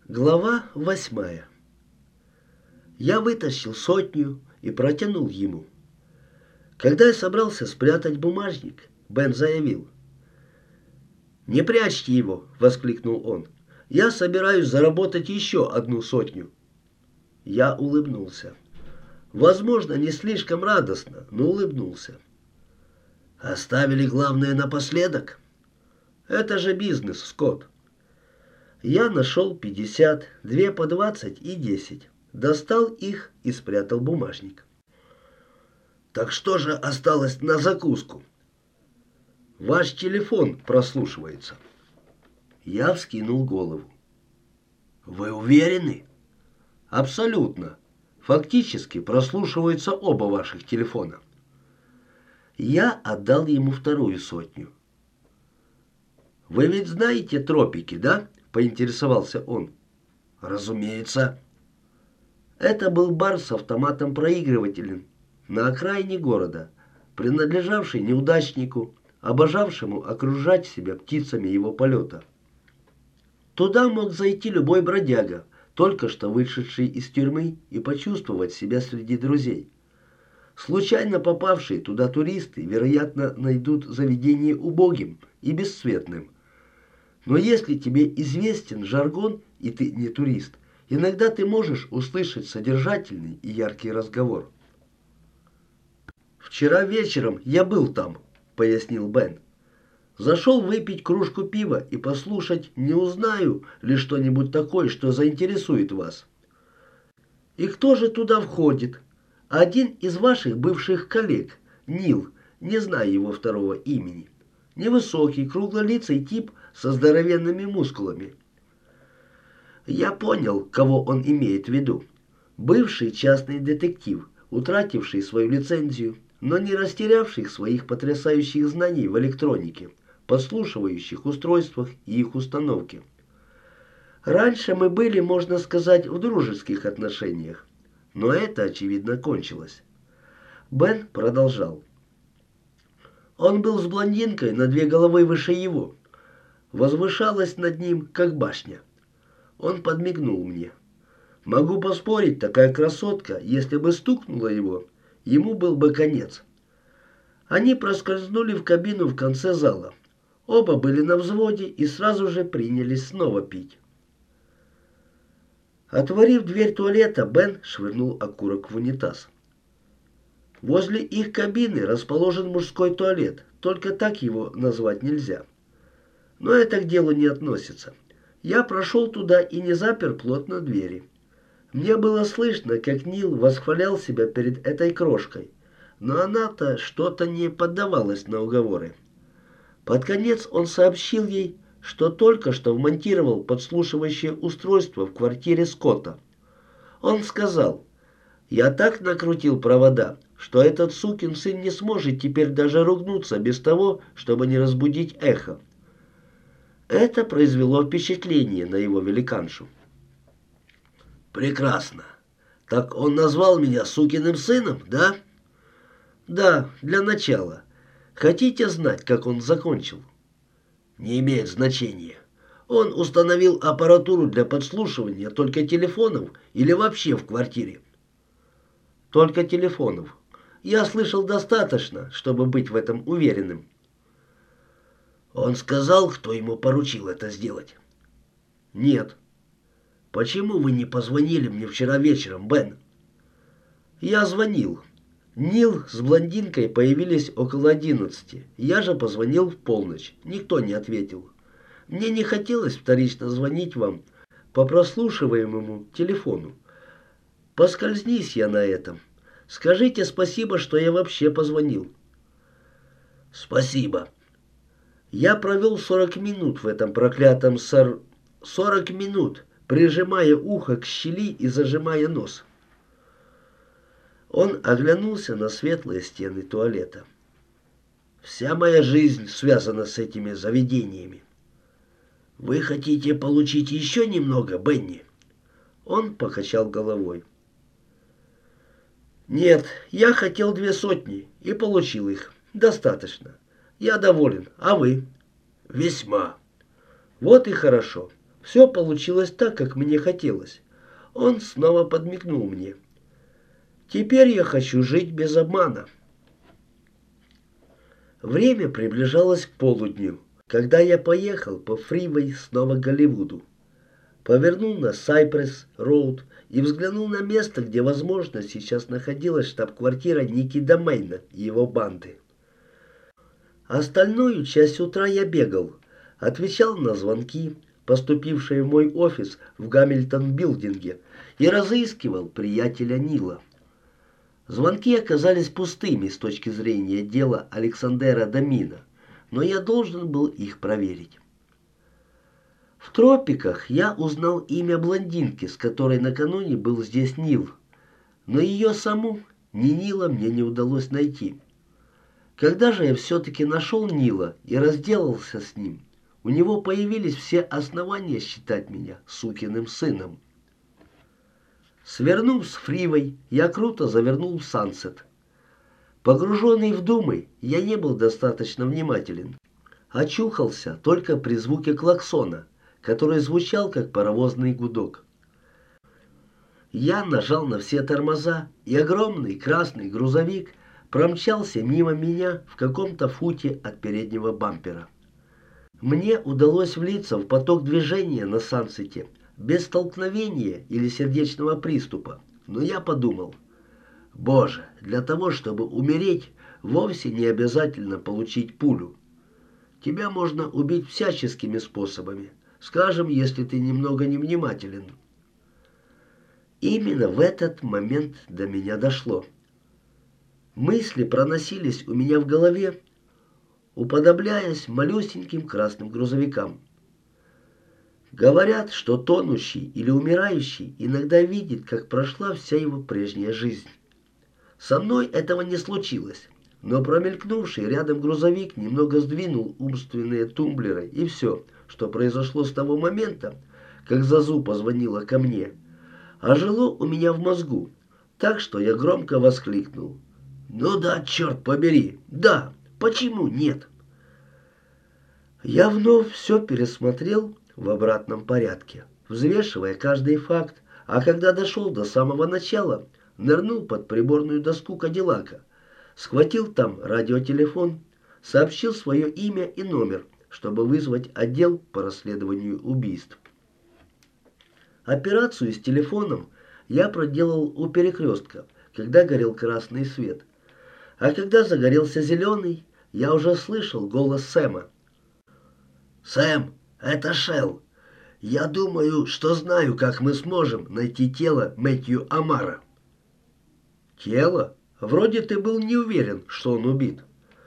Глава 8. Я вытащил сотню и протянул ему. Когда я собрался спрятать бумажник, Бен заявил: «Не прячьте его!» — воскликнул он. «Я собираюсь заработать еще 1 сотню». Я улыбнулся. Возможно, не слишком радостно, но улыбнулся. «Оставили главное напоследок?» «Это же бизнес, Скотт». Я нашел 50, 2 по 20 и 10. Достал их и спрятал бумажник. «Так что же осталось на закуску?» «Ваш телефон прослушивается». Я вскинул голову. «Вы уверены?» «Абсолютно. Фактически прослушиваются оба ваших телефона». Я отдал ему 2 сотню. «Вы ведь знаете тропики, да?» — поинтересовался он. «Разумеется». Это был бар с автоматом-проигрывателем на окраине города, принадлежавший неудачнику, обожавшему окружать себя птицами его полета. Туда мог зайти любой бродяга, только что вышедший из тюрьмы, и почувствовать себя среди друзей. Случайно попавшие туда туристы, вероятно, найдут заведение убогим и бесцветным. Но если тебе известен жаргон, и ты не турист, иногда ты можешь услышать содержательный и яркий разговор. «Вчера вечером я был там», — пояснил Бен. «Зашел выпить кружку пива и послушать, не узнаю ли что-нибудь такое, что заинтересует вас». «И кто же туда входит?» «Один из ваших бывших коллег, Нил, не знаю его второго имени. Невысокий, круглолицый тип со здоровенными мускулами». Я понял, кого он имеет в виду. Бывший частный детектив, утративший свою лицензию, но не растерявший своих потрясающих знаний в электронике, подслушивающих устройствах и их установке. Раньше мы были, можно сказать, в дружеских отношениях, но это, очевидно, кончилось. Бен продолжал. Он был с блондинкой на 2 головы выше его. Возвышалась над ним, как башня. Он подмигнул мне. Могу поспорить, такая красотка, если бы стукнула его, ему был бы конец. Они проскользнули в кабину в конце зала. Оба были на взводе и сразу же принялись снова пить. Отворив дверь туалета, Бен швырнул окурок в унитаз. Возле их кабины расположен мужской туалет, только так его назвать нельзя. Но это к делу не относится. Я прошел туда и не запер плотно двери. Мне было слышно, как Нил восхвалял себя перед этой крошкой, но она-то что-то не поддавалась на уговоры. Под конец он сообщил ей, что только что вмонтировал подслушивающее устройство в квартире Скотта. Он сказал: «Я так накрутил провода, что этот сукин сын не сможет теперь даже ругнуться без того, чтобы не разбудить эхо». Это произвело впечатление на его великаншу. «Прекрасно. Так он назвал меня сукиным сыном, да?» «Да, для начала. Хотите знать, как он закончил?» «Не имеет значения. Он установил аппаратуру для подслушивания только телефонов или вообще в квартире?» «Только телефонов. Я слышал достаточно, чтобы быть в этом уверенным». «Он сказал, кто ему поручил это сделать?» «Нет». «Почему вы не позвонили мне вчера вечером, Бен?» «Я звонил. Нил с блондинкой появились около 11. Я же позвонил в полночь. Никто не ответил. Мне не хотелось вторично звонить вам по прослушиваемому телефону. Поскользнись я на этом. Скажите спасибо, что я вообще позвонил». «Спасибо». Я провел 40 минут в этом проклятом 40 минут, прижимая ухо к щели и зажимая нос. Он оглянулся на светлые стены туалета. «Вся моя жизнь связана с этими заведениями. Вы хотите получить еще немного, Бенни?» Он покачал головой. «Нет, я хотел 2 сотни и получил их. Достаточно. Я доволен. А вы?» «Весьма». «Вот и хорошо. Все получилось так, как мне хотелось. Он снова подмигнул мне. Теперь я хочу жить без обмана. Время приближалось к полудню, когда я поехал по фривей снова к Голливуду. Повернул на Сайпресс-Роуд и взглянул на место, где, возможно, сейчас находилась штаб-квартира Ники Домейна и его банды. Остальную часть утра я бегал, отвечал на звонки, поступившие в мой офис в Гамильтон-билдинге, и разыскивал приятеля Нила. Звонки оказались пустыми с точки зрения дела Александера Домина, но я должен был их проверить. В тропиках я узнал имя блондинки, с которой накануне был здесь Нил, но ее саму, ни Нила, мне не удалось найти. Когда же я все-таки нашел Нила и разделался с ним, у него появились все основания считать меня сукиным сыном. Свернув с фривой, я круто завернул в Сансет. Погруженный в думы, я не был достаточно внимателен. Очухался только при звуке клаксона, который звучал как паровозный гудок. Я нажал на все тормоза, и огромный красный грузовик промчался мимо меня в каком-то футе от переднего бампера. Мне удалось влиться в поток движения на Сансете без столкновения или сердечного приступа, но я подумал: «Боже, для того, чтобы умереть, вовсе не обязательно получить пулю. Тебя можно убить всяческими способами, скажем, если ты немного невнимателен». Именно в этот момент до меня дошло. Мысли проносились у меня в голове, уподобляясь малюсеньким красным грузовикам. Говорят, что тонущий или умирающий иногда видит, как прошла вся его прежняя жизнь. Со мной этого не случилось, но промелькнувший рядом грузовик немного сдвинул умственные тумблеры, и все, что произошло с того момента, как Зазу позвонила ко мне, ожило у меня в мозгу, так что я громко воскликнул: «Ну да, черт побери, да, почему нет?» Я вновь все пересмотрел в обратном порядке, взвешивая каждый факт, а когда дошел до самого начала, нырнул под приборную доску Кадиллака, схватил там радиотелефон, сообщил свое имя и номер, чтобы вызвать отдел по расследованию убийств. Операцию с телефоном я проделал у перекрестка, когда горел красный свет. А когда загорелся зеленый, я уже слышал голос Сэма. «Сэм, это Шелл. Я думаю, что знаю, как мы сможем найти тело Мэтью Амара». «Тело? Вроде ты был не уверен, что он убит».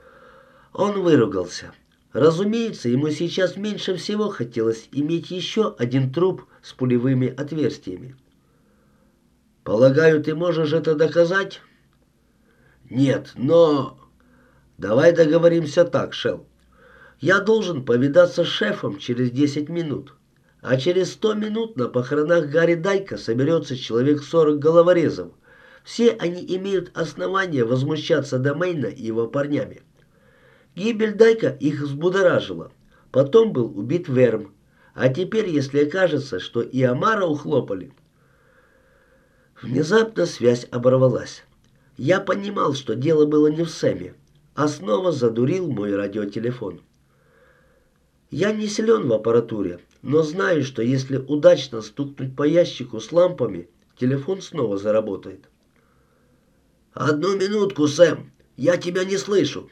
Он выругался. Разумеется, ему сейчас меньше всего хотелось иметь еще один труп с пулевыми отверстиями. «Полагаю, ты можешь это доказать?» «Нет, но...» «Давай договоримся так, Шелл. Я должен повидаться с шефом через 10 минут, а через 100 минут на похоронах Гарри Дайка соберется человек 40 головорезов. Все они имеют основания возмущаться Домейна и его парнями. Гибель Дайка их взбудоражила. Потом был убит Верм. А теперь, если окажется, что и Амара ухлопали...» Внезапно связь оборвалась. Я понимал, что дело было не в Сэме, а снова задурил мой радиотелефон. Я не силен в аппаратуре, но знаю, что если удачно стукнуть по ящику с лампами, телефон снова заработает. «Одну минутку, Сэм, я тебя не слышу».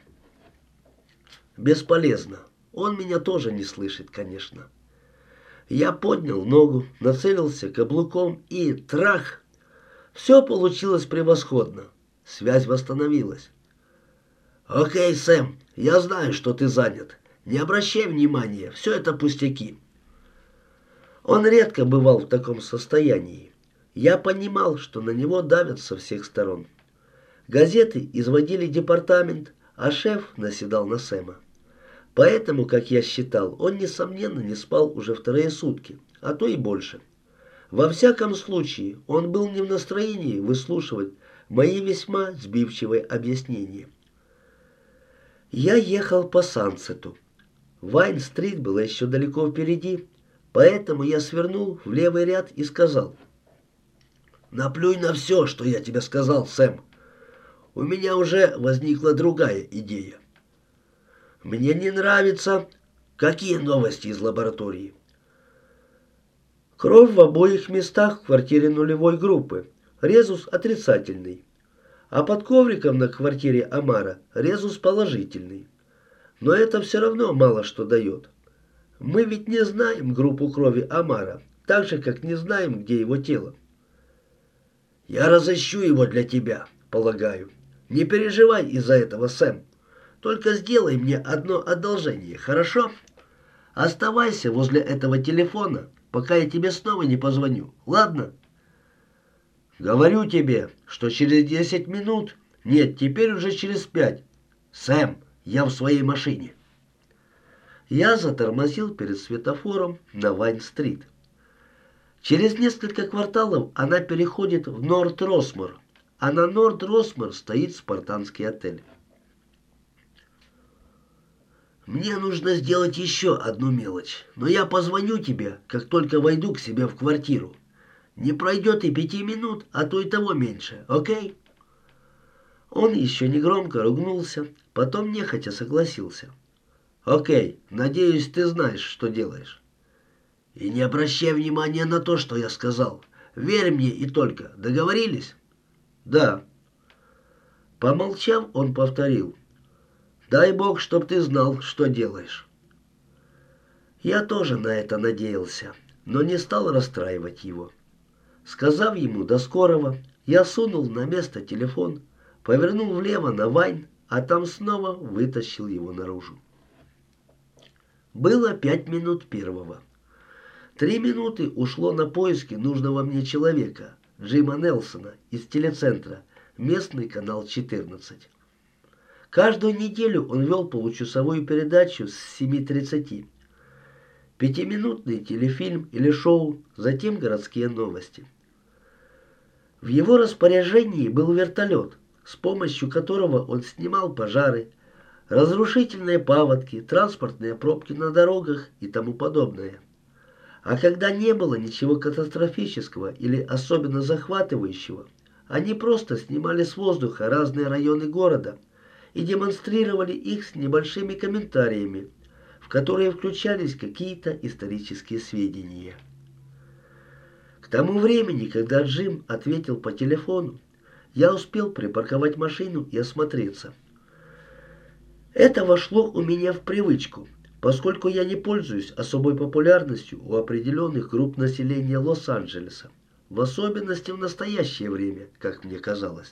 Бесполезно. Он меня тоже не слышит, конечно. Я поднял ногу, нацелился каблуком и трах! Все получилось превосходно. Связь восстановилась. «Окей, Сэм, я знаю, что ты занят. Не обращай внимания, все это пустяки». Он редко бывал в таком состоянии. Я понимал, что на него давят со всех сторон. Газеты изводили департамент, а шеф наседал на Сэма. Поэтому, как я считал, он, несомненно, не спал уже вторые сутки, а то и больше. Во всяком случае, он был не в настроении выслушивать мои весьма сбивчивые объяснения. Я ехал по Сансету. Вайн-стрит была еще далеко впереди, Поэтому я свернул в левый ряд и сказал: «Наплюй на все, что я тебе сказал, Сэм. У меня уже возникла другая идея. Мне не нравится. Какие новости из лаборатории?» Кровь в обоих местах в квартире нулевой группы. Резус отрицательный. А под ковриком на квартире Амара резус положительный. Но это все равно мало что дает. Мы ведь не знаем группу крови Амара, так же, как не знаем, где его тело. Я разыщу его для тебя, полагаю. Не переживай из-за этого, Сэм. Только сделай мне одно одолжение, хорошо? Оставайся возле этого телефона, пока я тебе снова не позвоню, ладно? Говорю тебе, что через 10 минут, нет, теперь уже через 5. Сэм, я в своей машине. Я затормозил перед светофором на Вайн-стрит. Через несколько кварталов она переходит в Норд-Росмор, а на Норд-Росмор стоит спартанский отель. Мне нужно сделать еще одну мелочь, но я позвоню тебе, как только войду к себе в квартиру. Не пройдет и 5 минут, а то и того меньше, окей? Он еще негромко ругнулся, потом нехотя согласился. Окей, надеюсь, ты знаешь, что делаешь. И не обращай внимания на то, что я сказал. Верь мне и только. Договорились? Да. Помолчав, он повторил: дай Бог, чтоб ты знал, что делаешь. Я тоже на это надеялся, но не стал расстраивать его. Сказав ему «до скорого», я сунул на место телефон, повернул влево на Вайн, а там снова вытащил его наружу. Было 5 минут первого. 3 минуты ушло на поиски нужного мне человека, Джима Нелсона, из телецентра, местный канал 14. Каждую неделю он вел получасовую передачу с 7:30. 5-минутный телефильм или шоу, затем городские новости. В его распоряжении был вертолет, с помощью которого он снимал пожары, разрушительные паводки, транспортные пробки на дорогах и тому подобное. А когда не было ничего катастрофического или особенно захватывающего, они просто снимали с воздуха разные районы города и демонстрировали их с небольшими комментариями, в которые включались какие-то исторические сведения. К тому времени, когда Джим ответил по телефону, я успел припарковать машину и осмотреться. Это вошло у меня в привычку, поскольку я не пользуюсь особой популярностью у определенных групп населения Лос-Анджелеса, в особенности в настоящее время, как мне казалось.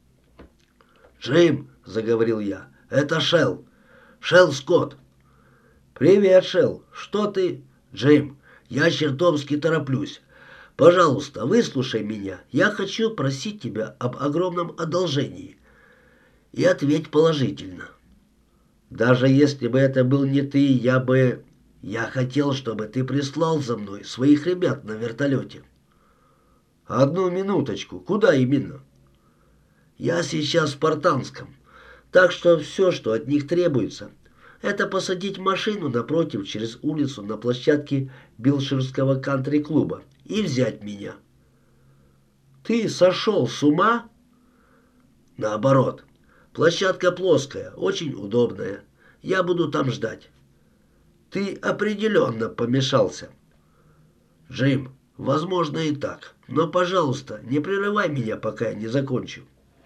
«Джим», — заговорил я, — «это Шелл. Шелл Скотт». «Привет, Шелл. Что ты...» «Джим, я чертовски тороплюсь. Пожалуйста, выслушай меня. Я хочу просить тебя об огромном одолжении. И ответь положительно. Даже если бы это был не ты, Я хотел, чтобы ты прислал за мной своих ребят на вертолете». «Одну минуточку. Куда именно?» «Я сейчас в Спартанском. Так что все, что от них требуется, это посадить машину напротив через улицу на площадке Билширского кантри-клуба и взять меня». «Ты сошел с ума?» «Наоборот. Площадка плоская, очень удобная. Я буду там ждать». «Ты определенно помешался». «Джим, возможно и так. Но, пожалуйста, не прерывай меня, пока я не закончу».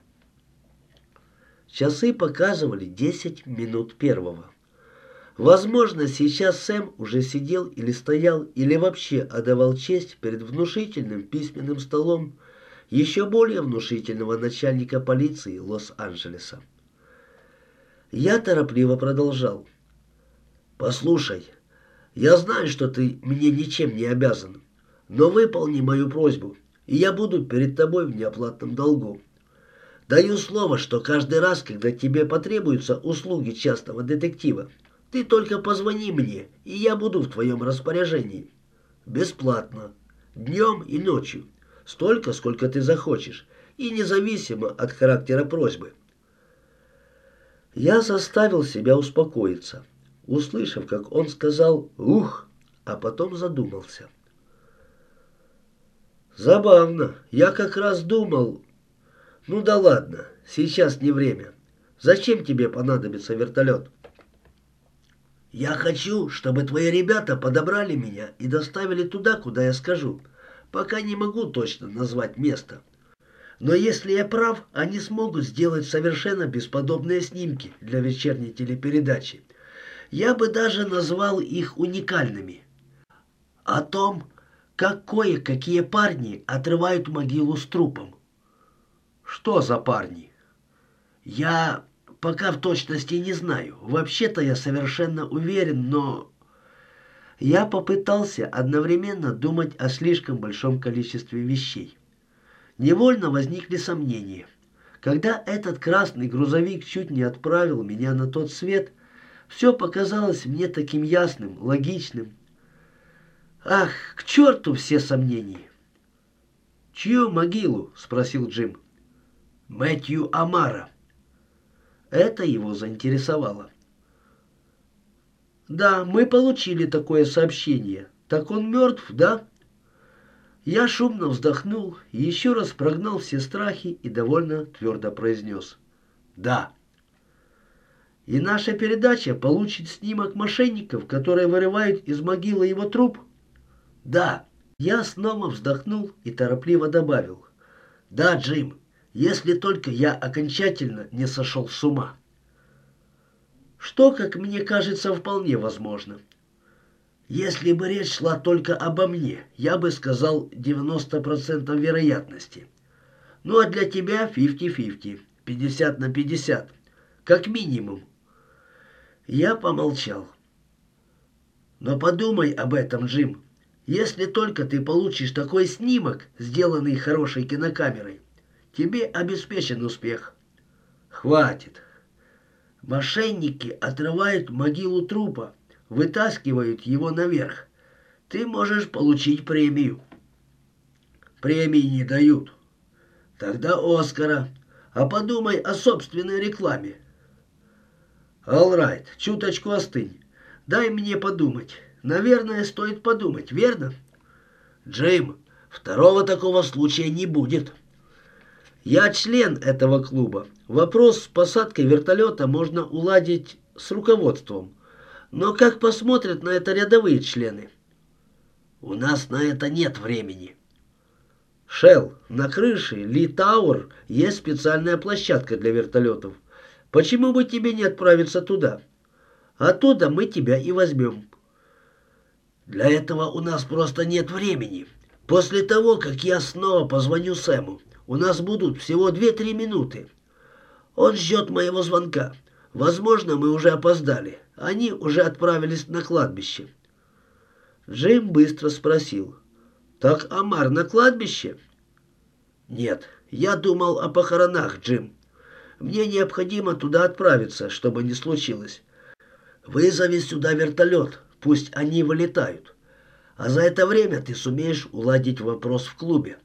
Часы показывали 10 минут первого. Возможно, сейчас Сэм уже сидел или стоял, или вообще отдавал честь перед внушительным письменным столом еще более внушительного начальника полиции Лос-Анджелеса. Я торопливо продолжал. «Послушай, я знаю, что ты мне ничем не обязан, но выполни мою просьбу, и я буду перед тобой в неоплатном долгу. Даю слово, что каждый раз, когда тебе потребуются услуги частного детектива, ты только позвони мне, и я буду в твоем распоряжении. Бесплатно. Днем и ночью. Столько, сколько ты захочешь, и независимо от характера просьбы». Я заставил себя успокоиться, услышав, как он сказал «ух», а потом задумался. Забавно. Я как раз думал... Ну да ладно, сейчас не время. Зачем тебе понадобится вертолет? Я хочу, чтобы твои ребята подобрали меня и доставили туда, куда я скажу. Пока не могу точно назвать место. Но если я прав, они смогут сделать совершенно бесподобные снимки для вечерней телепередачи. Я бы даже назвал их уникальными. О том, как кое-какие парни отрывают могилу с трупом. Что за парни? Я пока в точности не знаю. Вообще-то я совершенно уверен, но... Я попытался одновременно думать о слишком большом количестве вещей. Невольно возникли сомнения. Когда этот красный грузовик чуть не отправил меня на тот свет, все показалось мне таким ясным, логичным. Ах, к черту все сомнения! «Чью могилу?» — спросил Джим. «Мэтью Амара». Это его заинтересовало. «Да, мы получили такое сообщение. Так он мертв, да?» Я шумно вздохнул и еще раз прогнал все страхи и довольно твердо произнес: «Да». «И наша передача получит снимок мошенников, которые вырывают из могилы его труп?» «Да». Я снова вздохнул и торопливо добавил: «Да, Джим, если только я окончательно не сошел с ума». Что, как мне кажется, вполне возможно. Если бы речь шла только обо мне, я бы сказал 90% вероятности. Ну а для тебя 50-50, 50 на 50, как минимум. Я помолчал. Но подумай об этом, Джим. Если только ты получишь такой снимок, сделанный хорошей кинокамерой, тебе обеспечен успех. Хватит. Мошенники отрывают могилу трупа, вытаскивают его наверх. Ты можешь получить премию. Премии не дают. Тогда Оскара. А подумай о собственной рекламе. Алрайт, чуточку остынь. Дай мне подумать. Наверное, стоит подумать, верно? Джим, второго такого случая не будет. Я член этого клуба. Вопрос с посадкой вертолета можно уладить с руководством. Но как посмотрят на это рядовые члены? У нас на это нет времени. Шелл, на крыше Ли Тауэр есть специальная площадка для вертолетов. Почему бы тебе не отправиться туда? Оттуда мы тебя и возьмем. Для этого у нас просто нет времени. После того, как я снова позвоню Сэму, у нас будут всего 2-3 минуты. Он ждет моего звонка. Возможно, мы уже опоздали. Они уже отправились на кладбище. Джим быстро спросил: «Так Амар на кладбище?» «Нет, я думал о похоронах, Джим. Мне необходимо туда отправиться, чтобы не случилось. Вызови сюда вертолет, пусть они вылетают. А за это время ты сумеешь уладить вопрос в клубе.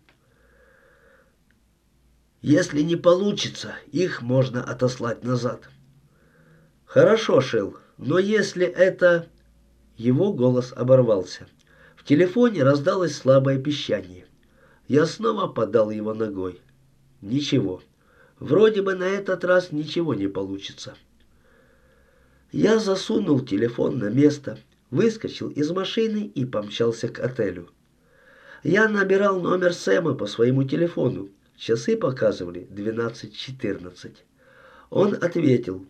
Если не получится, их можно отослать назад». «Хорошо, Шелл, но если это...» Его голос оборвался. В телефоне раздалось слабое пищание. Я снова подал его ногой. Ничего. Вроде бы на этот раз ничего не получится. Я засунул телефон на место, выскочил из машины и помчался к отелю. Я набирал номер Сэма по своему телефону. Часы показывали 12:14. Он ответил.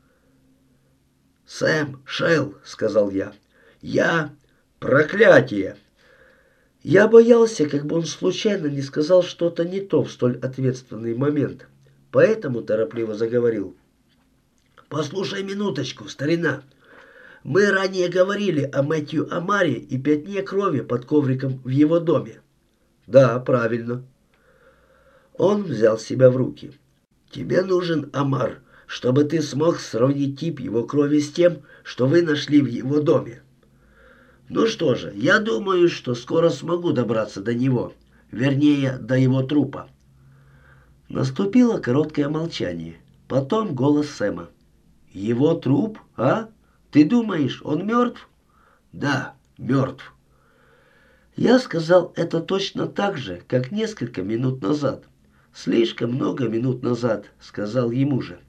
«Сэм, Шелл», — сказал я. «Я... Проклятие!» Я боялся, как бы он случайно не сказал что-то не то в столь ответственный момент. Поэтому торопливо заговорил. «Послушай минуточку, старина. Мы ранее говорили о Мэтью Амаре и пятне крови под ковриком в его доме». «Да, правильно». Он взял себя в руки. «Тебе нужен Амар, чтобы ты смог сравнить тип его крови с тем, что вы нашли в его доме. Ну что же, я думаю, что скоро смогу добраться до него, вернее, до его трупа». Наступило короткое молчание. Потом голос Сэма. «Его труп, а? Ты думаешь, он мертв?» «Да, мертв. Я сказал это точно так же, как несколько минут назад. Слишком много минут назад, сказал ему же.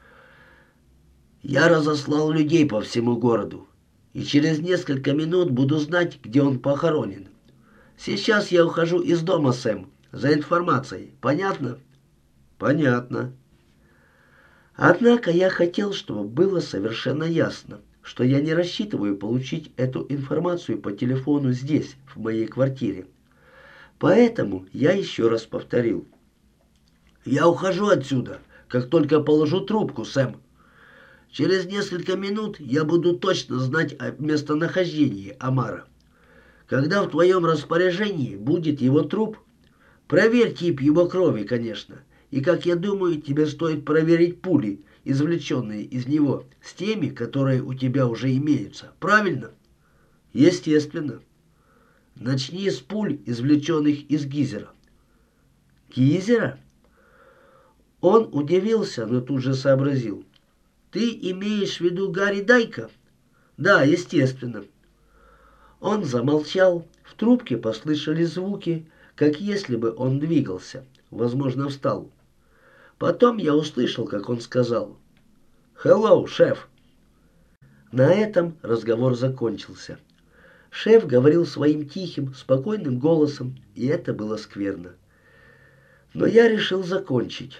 Я разослал людей по всему городу, и через несколько минут буду знать, где он похоронен. Сейчас я ухожу из дома, Сэм, за информацией. Понятно? Понятно. Однако я хотел, чтобы было совершенно ясно, что я не рассчитываю получить эту информацию по телефону здесь, в моей квартире. Поэтому я еще раз повторил. Я ухожу отсюда, как только положу трубку, Сэм. Через несколько минут я буду точно знать о местонахождении Омара. Когда в твоем распоряжении будет его труп, проверь тип его крови, конечно. И, как я думаю, тебе стоит проверить пули, извлеченные из него, с теми, которые у тебя уже имеются. Правильно? Естественно. Начни с пуль, извлеченных из гизера. Гизера? Он удивился, но тут же сообразил. Ты имеешь в виду Гарри Дайка? Да, естественно. Он замолчал, в трубке послышались звуки, как если бы он двигался, возможно, встал. Потом я услышал, как он сказал «Hello, шеф». На этом разговор закончился. Шеф говорил своим тихим, спокойным голосом, и это было скверно. Но я решил закончить.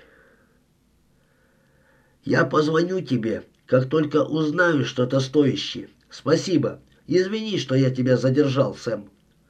«Я позвоню тебе, как только узнаю что-то стоящее. Спасибо. Извини, что я тебя задержал, Сэм».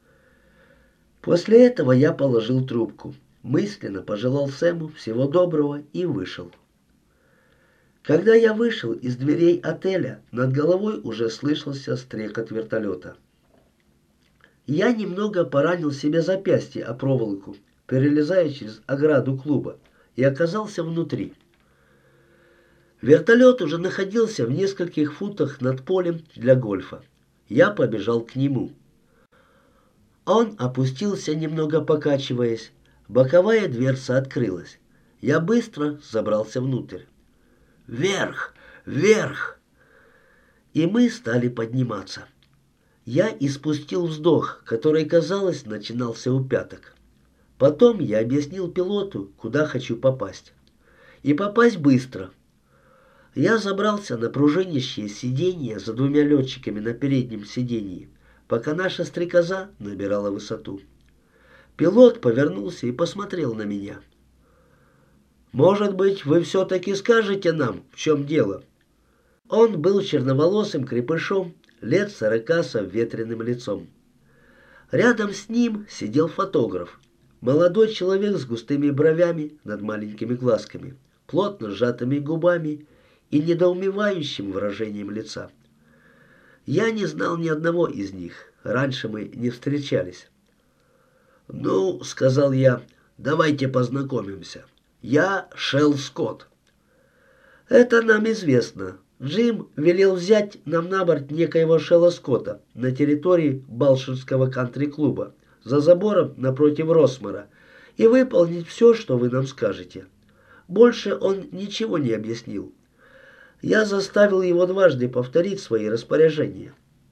После этого я положил трубку, мысленно пожелал Сэму всего доброго и вышел. Когда я вышел из дверей отеля, над головой уже слышался стрекот вертолета. Я немного поранил себе запястье о проволоку, перелезая через ограду клуба, и оказался внутри. Вертолет уже находился в нескольких футах над полем для гольфа. Я побежал к нему. Он опустился, немного покачиваясь. Боковая дверца открылась. Я быстро забрался внутрь. «Вверх! Вверх!» И мы стали подниматься. Я испустил вздох, который, казалось, начинался у пяток. Потом я объяснил пилоту, куда хочу попасть. И попасть быстро. Я забрался на пружинящее сиденье за двумя летчиками на переднем сиденье, пока наша стрекоза набирала высоту. Пилот повернулся и посмотрел на меня. «Может быть, вы все-таки скажете нам, в чем дело?» Он был черноволосым крепышом, лет 40 с обветренным лицом. Рядом с ним сидел фотограф, молодой человек с густыми бровями над маленькими глазками, плотно сжатыми губами и недоумевающим выражением лица. Я не знал ни одного из них, раньше мы не встречались. «Ну, — сказал я, — давайте познакомимся. Я Шелл Скотт». «Это нам известно. Джим велел взять нам на борт некоего Шелла Скотта на территории Балширского кантри-клуба, за забором напротив Росмара, и выполнить все, что вы нам скажете. Больше он ничего не объяснил. Я заставил его дважды повторить свои распоряжения».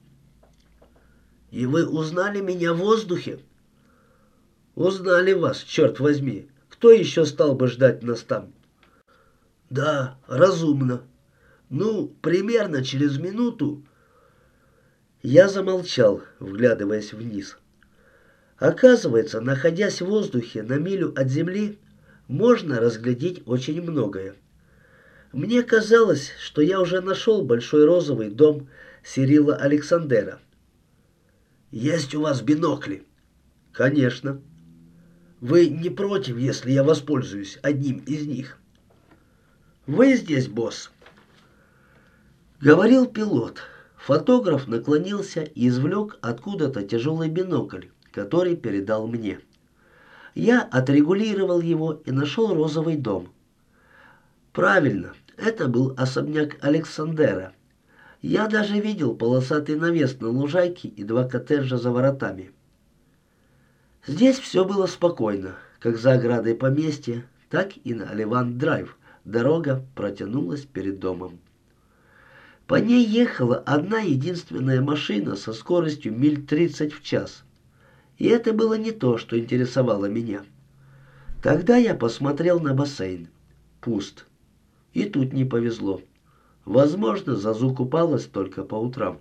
«И вы узнали меня в воздухе?» «Узнали вас, черт возьми. Кто еще стал бы ждать нас там?» «Да, разумно. Ну, примерно через минуту...» Я замолчал, вглядываясь вниз. Оказывается, находясь в воздухе на милю от земли, можно разглядеть очень многое. Мне казалось, что я уже нашел большой розовый дом Сирила Александера. «Есть у вас бинокли?» «Конечно». «Вы не против, если я воспользуюсь одним из них?» «Вы здесь, босс?» Говорил пилот. Фотограф наклонился и извлек откуда-то тяжелый бинокль, который передал мне. Я отрегулировал его и нашел розовый дом. Правильно, это был особняк Александера. Я даже видел полосатый навес на лужайке и два коттеджа за воротами. Здесь все было спокойно, как за оградой поместья, так и на Оливан-драйв. Дорога протянулась перед домом. По ней ехала одна единственная машина со скоростью миль 30 в час. И это было не то, что интересовало меня. Тогда я посмотрел на бассейн. Пуст. И тут не повезло. Возможно, Зазу купалась только по утрам.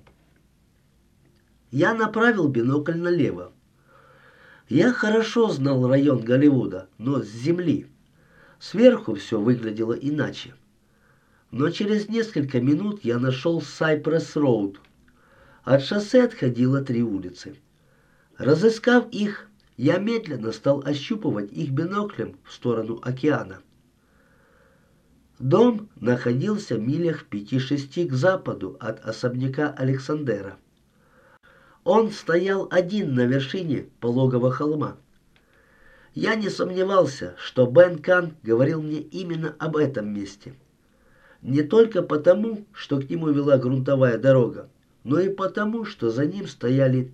Я направил бинокль налево. Я хорошо знал район Голливуда, но с земли. Сверху все выглядело иначе. Но через несколько минут я нашел Сайпресс-Роуд. От шоссе отходило 3 улицы. Разыскав их, я медленно стал ощупывать их биноклем в сторону океана. Дом находился в милях в 5-6 к западу от особняка Александера. Он стоял один на вершине пологого холма. Я не сомневался, что Бен Кан говорил мне именно об этом месте. Не только потому, что к нему вела грунтовая дорога, но и потому, что за ним стояли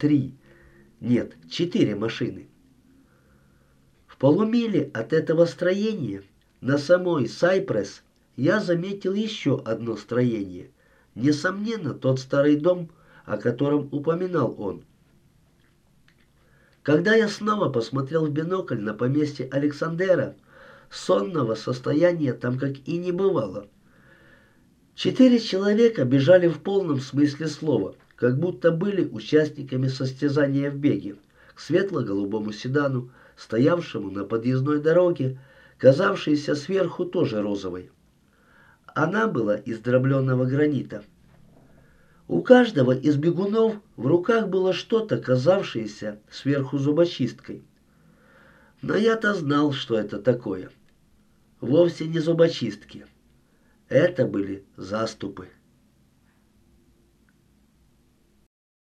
4 машины. В полумиле от этого строения, на самой Сайпресс, я заметил еще одно строение. Несомненно, тот старый дом, о котором упоминал он. Когда я снова посмотрел в бинокль на поместье Александера, сонного состояния там как и не бывало. 4 человека бежали в полном смысле слова, как будто были участниками состязания в беге, к светло-голубому седану, стоявшему на подъездной дороге, казавшейся сверху тоже розовой. Она была из дробленного гранита. У каждого из бегунов в руках было что-то, казавшееся сверху зубочисткой. Но я-то знал, что это такое. Вовсе не зубочистки. Это были заступы.